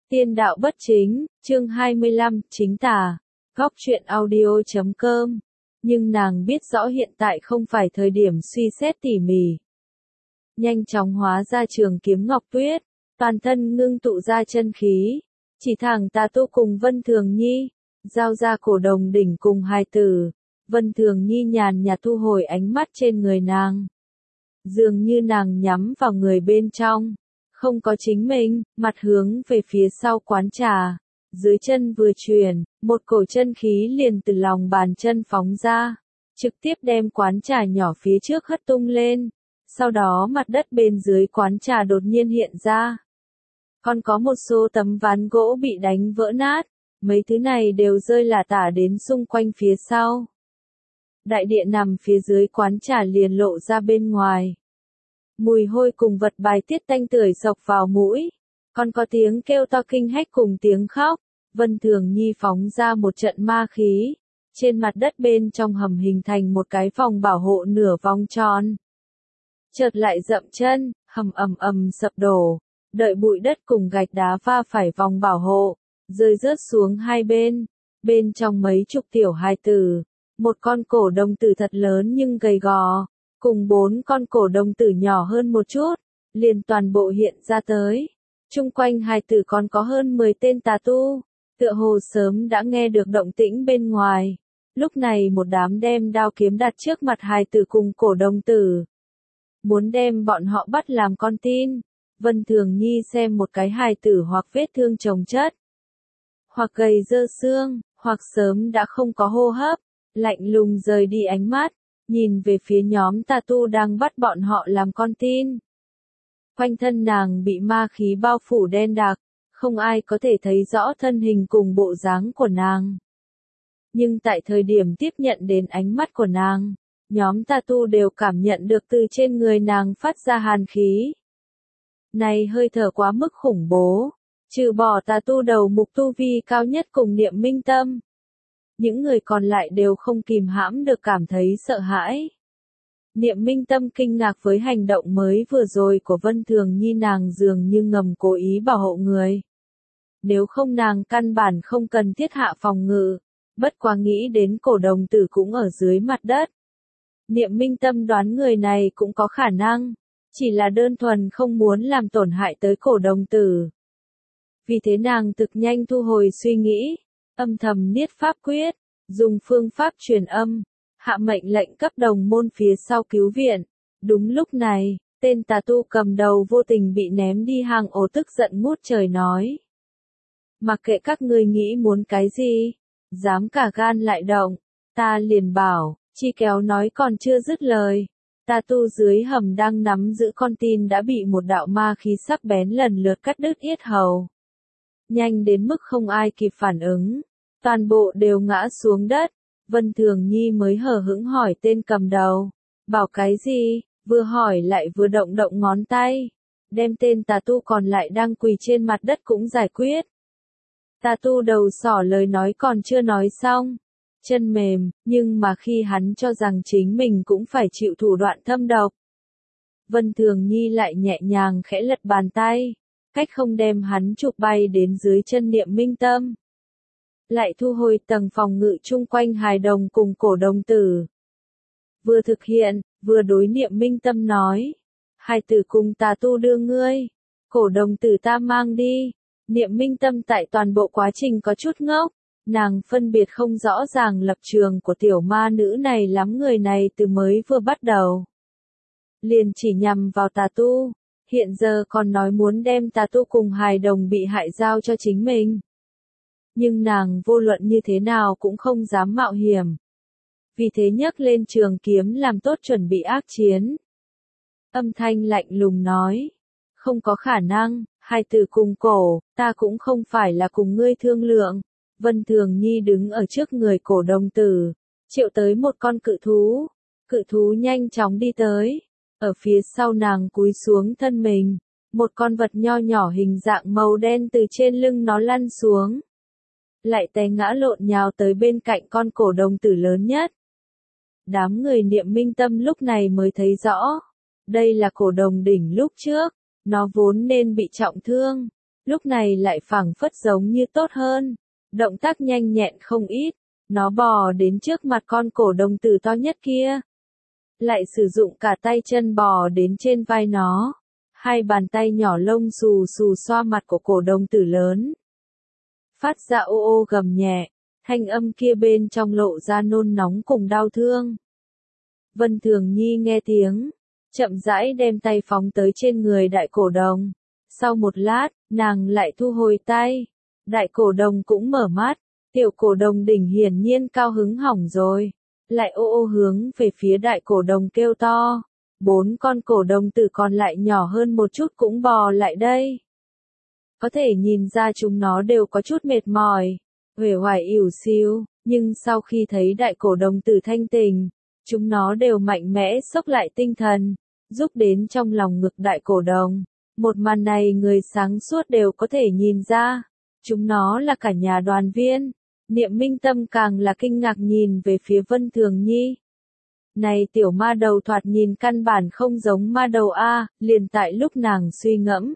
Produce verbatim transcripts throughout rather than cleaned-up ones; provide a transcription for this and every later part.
Tiên đạo bất chính, chương hai mươi lăm, chính tà. Góc truyện audio chấm com. Nhưng nàng biết rõ hiện tại không phải thời điểm suy xét tỉ mỉ. Nhanh chóng hóa ra trường kiếm ngọc tuyết, toàn thân ngưng tụ ra chân khí. Chỉ thẳng tà tu cùng Vân Thường Nhi, giao ra cổ đồng đỉnh cùng hai tử. Vân Thường Nhi nhàn nhạt thu hồi ánh mắt trên người nàng. Dường như nàng nhắm vào người bên trong. Không có chính mình, mặt hướng về phía sau quán trà. Dưới chân vừa chuyển, một cổ chân khí liền từ lòng bàn chân phóng ra. Trực tiếp đem quán trà nhỏ phía trước hất tung lên. Sau đó mặt đất bên dưới quán trà đột nhiên hiện ra. Còn có một số tấm ván gỗ bị đánh vỡ nát. Mấy thứ này đều rơi lả tả đến xung quanh phía sau. Đại địa nằm phía dưới quán trà liền lộ ra bên ngoài. Mùi hôi cùng vật bài tiết tanh tưởi sộc vào mũi. Còn có tiếng kêu to kinh hách cùng tiếng khóc. Vân Thường Nhi phóng ra một trận ma khí. Trên mặt đất bên trong hầm hình thành một cái vòng bảo hộ nửa vòng tròn. Chợt lại dậm chân, hầm ầm ầm sập đổ. Đợi bụi đất cùng gạch đá va phải vòng bảo hộ. Rơi rớt xuống hai bên. Bên trong mấy chục tiểu hài tử. Một con cổ đồng tử thật lớn nhưng gầy gò. Cùng bốn con cổ đồng tử nhỏ hơn một chút, liền toàn bộ hiện ra tới. Trung quanh hai tử còn có hơn mười tên tà tu, tựa hồ sớm đã nghe được động tĩnh bên ngoài. Lúc này một đám đem đao kiếm đặt trước mặt hai tử cùng cổ đồng tử. Muốn đem bọn họ bắt làm con tin. Vân Thường Nhi xem một cái hài tử hoặc vết thương chồng chất, hoặc gầy dơ xương, hoặc sớm đã không có hô hấp, lạnh lùng rời đi ánh mắt. Nhìn về phía nhóm tà tu đang bắt bọn họ làm con tin. Quanh thân nàng bị ma khí bao phủ đen đặc, không ai có thể thấy rõ thân hình cùng bộ dáng của nàng. Nhưng tại thời điểm tiếp nhận đến ánh mắt của nàng, nhóm tà tu đều cảm nhận được từ trên người nàng phát ra hàn khí. Này hơi thở quá mức khủng bố, trừ bỏ tà tu đầu mục tu vi cao nhất cùng Niệm Minh Tâm. Những người còn lại đều không kìm hãm được cảm thấy sợ hãi. Niệm Minh Tâm kinh ngạc với hành động mới vừa rồi của Vân Thường Nhi, nàng dường như ngầm cố ý bảo hộ người. Nếu không nàng căn bản không cần thiết hạ phòng ngự, bất quá nghĩ đến cổ đồng tử cũng ở dưới mặt đất. Niệm Minh Tâm đoán người này cũng có khả năng, chỉ là đơn thuần không muốn làm tổn hại tới cổ đồng tử. Vì thế nàng thực nhanh thu hồi suy nghĩ. Âm thầm niết pháp quyết, dùng phương pháp truyền âm, hạ mệnh lệnh cấp đồng môn phía sau cứu viện. Đúng lúc này, tên tà tu cầm đầu vô tình bị ném đi hang ổ, tức giận ngút trời nói. Mặc kệ các ngươi nghĩ muốn cái gì, dám cả gan lại động, ta liền bảo, chi kéo nói còn chưa dứt lời. Tà tu dưới hầm đang nắm giữ con tin đã bị một đạo ma khí sắc bén lần lượt cắt đứt yết hầu. Nhanh đến mức không ai kịp phản ứng. Toàn bộ đều ngã xuống đất. Vân Thường Nhi mới hờ hững hỏi tên cầm đầu. Bảo cái gì? Vừa hỏi lại vừa động động ngón tay. Đem tên tà tu còn lại đang quỳ trên mặt đất cũng giải quyết. Tà tu đầu sỏ lời nói còn chưa nói xong. Chân mềm, nhưng mà khi hắn cho rằng chính mình cũng phải chịu thủ đoạn thâm độc. Vân Thường Nhi lại nhẹ nhàng khẽ lật bàn tay. Cách không đem hắn chụp bay đến dưới chân Niệm Minh Tâm. Lại thu hồi tầng phòng ngự chung quanh hài đồng cùng cổ đồng tử. Vừa thực hiện, vừa đối Niệm Minh Tâm nói. Hài tử cùng tà tu đưa ngươi. Cổ đồng tử ta mang đi. Niệm Minh Tâm tại toàn bộ quá trình có chút ngốc. Nàng phân biệt không rõ ràng lập trường của tiểu ma nữ này lắm, người này từ mới vừa bắt đầu. Liền chỉ nhằm vào tà tu. Hiện giờ còn nói muốn đem tà tu cùng hài đồng bị hại giao cho chính mình. Nhưng nàng vô luận như thế nào cũng không dám mạo hiểm. Vì thế nhấc lên trường kiếm làm tốt chuẩn bị ác chiến. Âm thanh lạnh lùng nói. Không có khả năng, hai từ cùng cổ, ta cũng không phải là cùng ngươi thương lượng. Vân Thường Nhi đứng ở trước người cổ đồng tử. Triệu tới một con cự thú. Cự thú nhanh chóng đi tới. Ở phía sau nàng cúi xuống thân mình, một con vật nho nhỏ hình dạng màu đen từ trên lưng nó lăn xuống. Lại té ngã lộn nhào tới bên cạnh con cổ đồng tử lớn nhất. Đám người Niệm Minh Tâm lúc này mới thấy rõ. Đây là cổ đồng đỉnh lúc trước, nó vốn nên bị trọng thương. lúc này lại phảng phất giống như tốt hơn, động tác nhanh nhẹn không ít, nó bò đến trước mặt con cổ đồng tử to nhất kia, lại sử dụng cả tay chân bò đến trên vai nó, hai bàn tay nhỏ lông xù xù xoa mặt của cổ đồng tử lớn, phát ra ô ô gầm nhẹ, thanh âm kia bên trong lộ ra nôn nóng cùng đau thương. Vân Thường Nhi nghe tiếng, chậm rãi đem tay phóng tới trên người đại cổ đồng. Sau một lát, nàng lại thu hồi tay. Đại cổ đồng cũng mở mắt, tiểu cổ đồng đỉnh hiển nhiên cao hứng hỏng rồi. Lại ô ô hướng về phía đại cổ đồng kêu to. Bốn con cổ đồng tử còn lại nhỏ hơn một chút cũng bò lại đây. Có thể nhìn ra chúng nó đều có chút mệt mỏi, uể oải ỉu xìu, nhưng sau khi thấy đại cổ đồng tử thanh tình, chúng nó đều mạnh mẽ xốc lại tinh thần, giúp đến trong lòng ngực đại cổ đồng. Một màn này người sáng suốt đều có thể nhìn ra, chúng nó là cả nhà đoàn viên. Niệm Minh Tâm càng là kinh ngạc nhìn về phía Vân Thường Nhi. Này tiểu ma đầu thoạt nhìn căn bản không giống ma đầu a, liền tại lúc nàng suy ngẫm.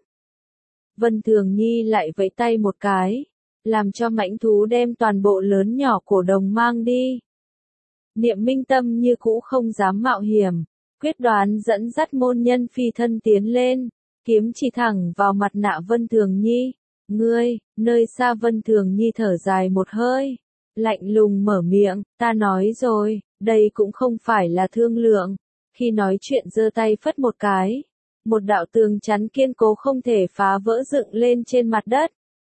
Vân Thường Nhi lại vẫy tay một cái, làm cho mãnh thú đem toàn bộ lớn nhỏ cổ đồng mang đi. Niệm Minh Tâm như cũ không dám mạo hiểm, quyết đoán dẫn dắt môn nhân phi thân tiến lên, kiếm chỉ thẳng vào mặt nạ Vân Thường Nhi. Ngươi, nơi xa Vân Thường Nhi thở dài một hơi, lạnh lùng mở miệng, ta nói rồi, đây cũng không phải là thương lượng. Khi nói chuyện giơ tay phất một cái, một đạo tường chắn kiên cố không thể phá vỡ dựng lên trên mặt đất,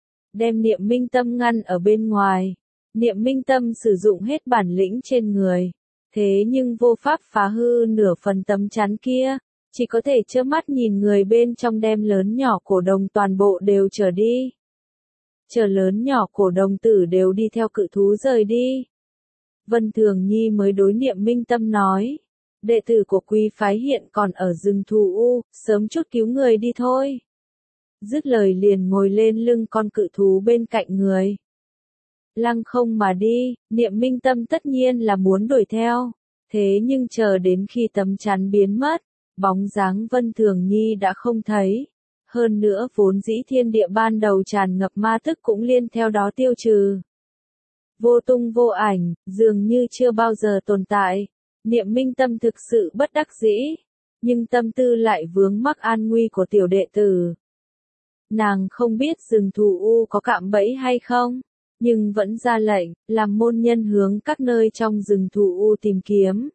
đem Niệm Minh Tâm ngăn ở bên ngoài. Niệm Minh Tâm sử dụng hết bản lĩnh trên người, thế nhưng vô pháp phá hư nửa phần tấm chắn kia, chỉ có thể trơ mắt nhìn người bên trong đem lớn nhỏ cổ đồng toàn bộ đều trở đi. Chờ lớn nhỏ cổ đồng tử đều đi theo cự thú rời đi. Vân Thường Nhi mới đối Niệm Minh Tâm nói, đệ tử của quý phái hiện còn ở rừng thù u, sớm chút cứu người đi thôi. Dứt lời liền ngồi lên lưng con cự thú bên cạnh người. Lăng không mà đi, Niệm Minh Tâm tất nhiên là muốn đuổi theo, thế nhưng chờ đến khi tấm chắn biến mất, bóng dáng Vân Thường Nhi đã không thấy. Hơn nữa vốn dĩ thiên địa ban đầu tràn ngập ma tức cũng liên theo đó tiêu trừ. Vô tung vô ảnh, dường như chưa bao giờ tồn tại. Niệm Minh Tâm thực sự bất đắc dĩ, nhưng tâm tư lại vướng mắc an nguy của tiểu đệ tử. Nàng không biết rừng thù u có cạm bẫy hay không, nhưng vẫn ra lệnh, làm môn nhân hướng các nơi trong rừng thù u tìm kiếm.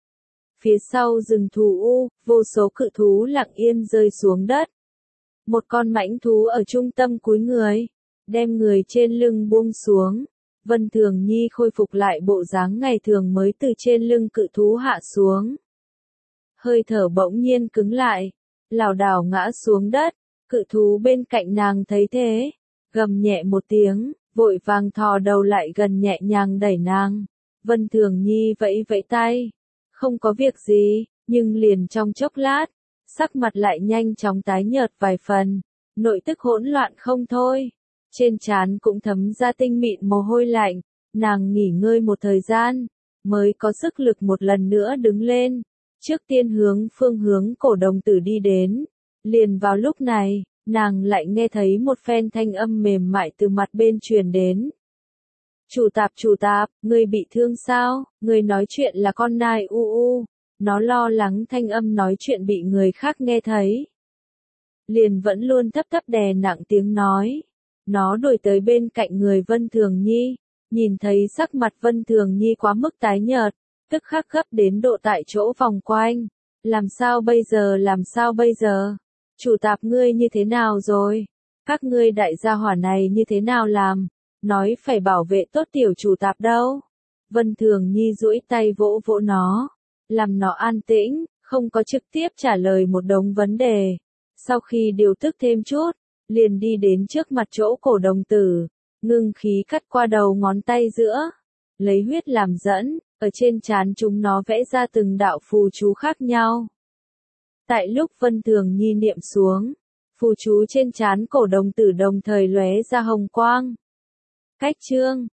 Phía sau rừng thù u, vô số cự thú lặng yên rơi xuống đất. Một con mãnh thú ở trung tâm cúi người, đem người trên lưng buông xuống. Vân Thường Nhi khôi phục lại bộ dáng ngày thường mới từ trên lưng cự thú hạ xuống. Hơi thở bỗng nhiên cứng lại, lảo đảo ngã xuống đất, cự thú bên cạnh nàng thấy thế, gầm nhẹ một tiếng, vội vàng thò đầu lại gần nhẹ nhàng đẩy nàng. Vân Thường Nhi vẫy vẫy tay, không có việc gì, nhưng liền trong chốc lát, sắc mặt lại nhanh chóng tái nhợt vài phần, nội tức hỗn loạn không thôi. Trên trán cũng thấm ra tinh mịn mồ hôi lạnh, nàng nghỉ ngơi một thời gian, mới có sức lực một lần nữa đứng lên, trước tiên hướng phương hướng cổ đồng tử đi đến. Liền vào lúc này, nàng lại nghe thấy một phen thanh âm mềm mại từ mặt bên truyền đến. Chủ tạp chủ tạp, ngươi bị thương sao? Ngươi nói chuyện là con nai u u. Nó lo lắng thanh âm nói chuyện bị người khác nghe thấy. Liền vẫn luôn thấp thấp đè nặng tiếng nói. Nó đuổi tới bên cạnh người Vân Thường Nhi, nhìn thấy sắc mặt Vân Thường Nhi quá mức tái nhợt, tức khắc gấp đến độ tại chỗ vòng quanh. Làm sao bây giờ làm sao bây giờ? Chủ tạp ngươi như thế nào rồi? Các ngươi đại gia hỏa này như thế nào làm? Nói phải bảo vệ tốt tiểu chủ tạp đâu? Vân Thường Nhi duỗi tay vỗ vỗ nó, làm nó an tĩnh, không có trực tiếp trả lời một đống vấn đề. Sau khi điều tức thêm chút, liền đi đến trước mặt chỗ cổ đồng tử, ngưng khí cắt qua đầu ngón tay giữa, lấy huyết làm dẫn, ở trên trán chúng nó vẽ ra từng đạo phù chú khác nhau. Tại lúc Vân Thường Nhi niệm xuống, phù chú trên trán cổ đồng tử đồng thời lóe ra hồng quang. Cách chương